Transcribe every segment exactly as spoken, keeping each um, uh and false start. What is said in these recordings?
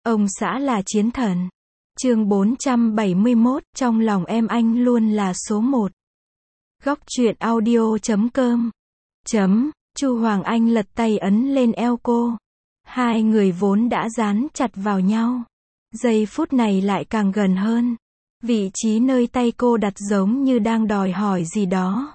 Ông xã là chiến thần. Chương bốn trăm bảy mươi mốt, trong lòng em anh luôn là số một. Góc truyện audio chấm com. Chấm, Chu Hoàng Anh lật tay ấn lên eo cô. Hai người vốn đã dán chặt vào nhau. Giây phút này lại càng gần hơn. Vị trí nơi tay cô đặt giống như đang đòi hỏi gì đó.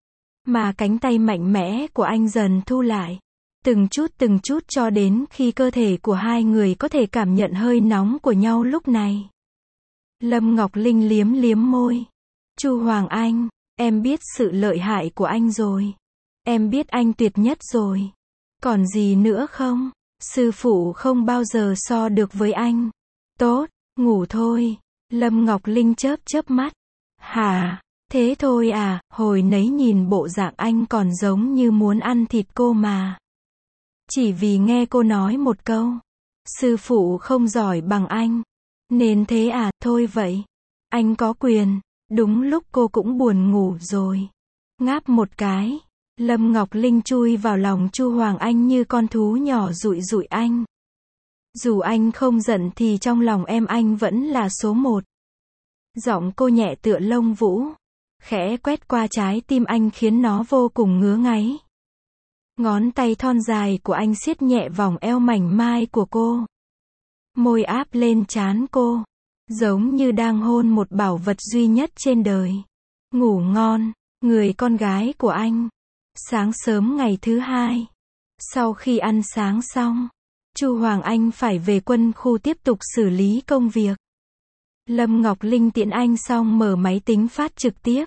Mà cánh tay mạnh mẽ của anh dần thu lại. Từng chút từng chút cho đến khi cơ thể của hai người có thể cảm nhận hơi nóng của nhau lúc này. Lâm Ngọc Linh liếm liếm môi. Chu Hoàng Anh, em biết sự lợi hại của anh rồi. Em biết anh tuyệt nhất rồi. Còn gì nữa không? Sư phụ không bao giờ so được với anh. Tốt, ngủ thôi. Lâm Ngọc Linh chớp chớp mắt. Hả? Thế thôi à? Hồi nấy nhìn bộ dạng anh còn giống như muốn ăn thịt cô mà. Chỉ vì nghe cô nói một câu. Sư phụ không giỏi bằng anh. Nên thế à? Thôi vậy. Anh có quyền. Đúng lúc cô cũng buồn ngủ rồi. Ngáp một cái. Lâm Ngọc Linh chui vào lòng Chu Hoàng Anh như con thú nhỏ dụi dụi anh. Dù anh không giận thì trong lòng em anh vẫn là số một. Giọng cô nhẹ tựa lông vũ. Khẽ quét qua trái tim anh khiến nó vô cùng ngứa ngáy. Ngón tay thon dài của anh siết nhẹ vòng eo mảnh mai của cô. Môi áp lên trán cô. Giống như đang hôn một bảo vật duy nhất trên đời. Ngủ ngon, người con gái của anh. Sáng sớm ngày thứ hai. Sau khi ăn sáng xong, Chu Hoàng Anh phải về quân khu tiếp tục xử lý công việc. Lâm Ngọc Linh tiễn anh xong mở máy tính phát trực tiếp.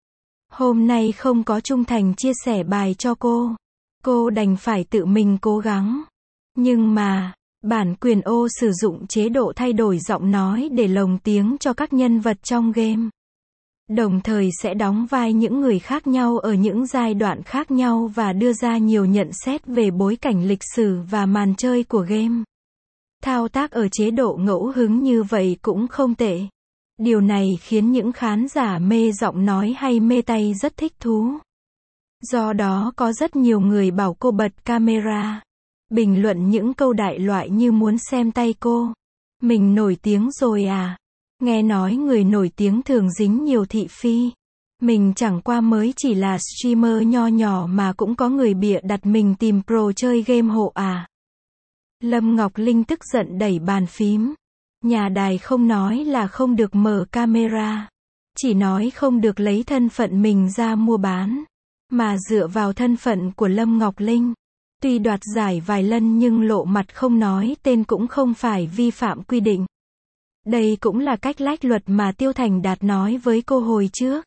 Hôm nay không có Trung Thành chia sẻ bài cho cô. Cô đành phải tự mình cố gắng. Nhưng mà, bản quyền ô sử dụng chế độ thay đổi giọng nói để lồng tiếng cho các nhân vật trong game. Đồng thời sẽ đóng vai những người khác nhau ở những giai đoạn khác nhau và đưa ra nhiều nhận xét về bối cảnh lịch sử và màn chơi của game. Thao tác ở chế độ ngẫu hứng như vậy cũng không tệ. Điều này khiến những khán giả mê giọng nói hay mê tay rất thích thú. Do đó có rất nhiều người bảo cô bật camera. Bình luận những câu đại loại như muốn xem tay cô. Mình nổi tiếng rồi à? Nghe nói người nổi tiếng thường dính nhiều thị phi. Mình chẳng qua mới chỉ là streamer nho nhỏ mà cũng có người bịa đặt mình tìm pro chơi game hộ à? Lâm Ngọc Linh tức giận đẩy bàn phím. Nhà đài không nói là không được mở camera. Chỉ nói không được lấy thân phận mình ra mua bán. Mà dựa vào thân phận của Lâm Ngọc Linh. Tuy đoạt giải vài lần nhưng lộ mặt không nói tên cũng không phải vi phạm quy định. Đây cũng là cách lách luật mà Tiêu Thành Đạt nói với cô hồi trước.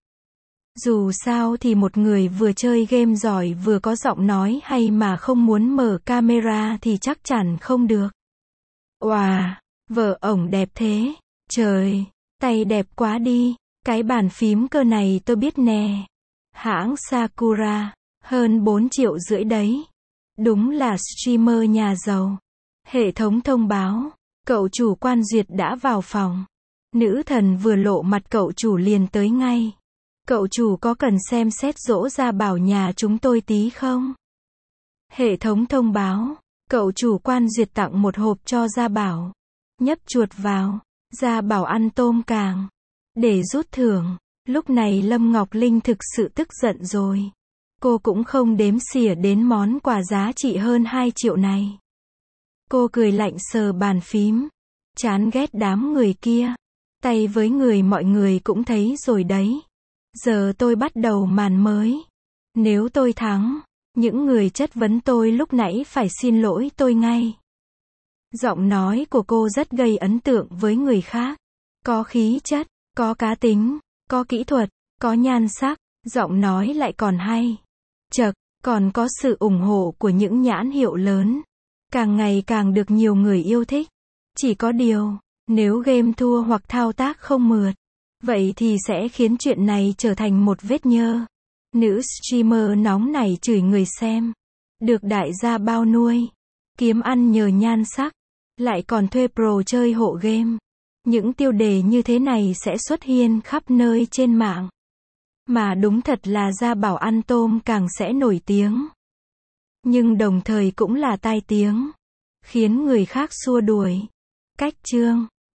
Dù sao thì một người vừa chơi game giỏi vừa có giọng nói hay mà không muốn mở camera thì chắc chắn không được. Wow, vợ ổng đẹp thế. Trời, tay đẹp quá đi. Cái bàn phím cơ này tôi biết nè. Hãng Sakura, hơn bốn triệu rưỡi đấy. Đúng là streamer nhà giàu. Hệ thống thông báo, cậu chủ quan duyệt đã vào phòng. Nữ thần vừa lộ mặt cậu chủ liền tới ngay. Cậu chủ có cần xem xét dỗ Gia Bảo nhà chúng tôi tí không? Hệ thống thông báo, cậu chủ quan duyệt tặng một hộp cho Gia Bảo. Nhấp chuột vào, Gia Bảo ăn tôm càng. Để rút thưởng, lúc này Lâm Ngọc Linh thực sự tức giận rồi. Cô cũng không đếm xỉa đến món quà giá trị hơn hai triệu này. Cô cười lạnh sờ bàn phím. Chán ghét đám người kia. Tay với người mọi người cũng thấy rồi đấy. Giờ tôi bắt đầu màn mới. Nếu tôi thắng, những người chất vấn tôi lúc nãy phải xin lỗi tôi ngay. Giọng nói của cô rất gây ấn tượng với người khác. Có khí chất, có cá tính, có kỹ thuật, có nhan sắc, giọng nói lại còn hay. Chậc, còn có sự ủng hộ của những nhãn hiệu lớn. Càng ngày càng được nhiều người yêu thích. Chỉ có điều, nếu game thua hoặc thao tác không mượt, vậy thì sẽ khiến chuyện này trở thành một vết nhơ. Nữ streamer nóng này chửi người xem. Được đại gia bao nuôi. Kiếm ăn nhờ nhan sắc. Lại còn thuê pro chơi hộ game. Những tiêu đề như thế này sẽ xuất hiện khắp nơi trên mạng. Mà đúng thật là Gia Bảo ăn tôm càng sẽ nổi tiếng. Nhưng đồng thời cũng là tai tiếng. Khiến người khác xua đuổi. Cách chương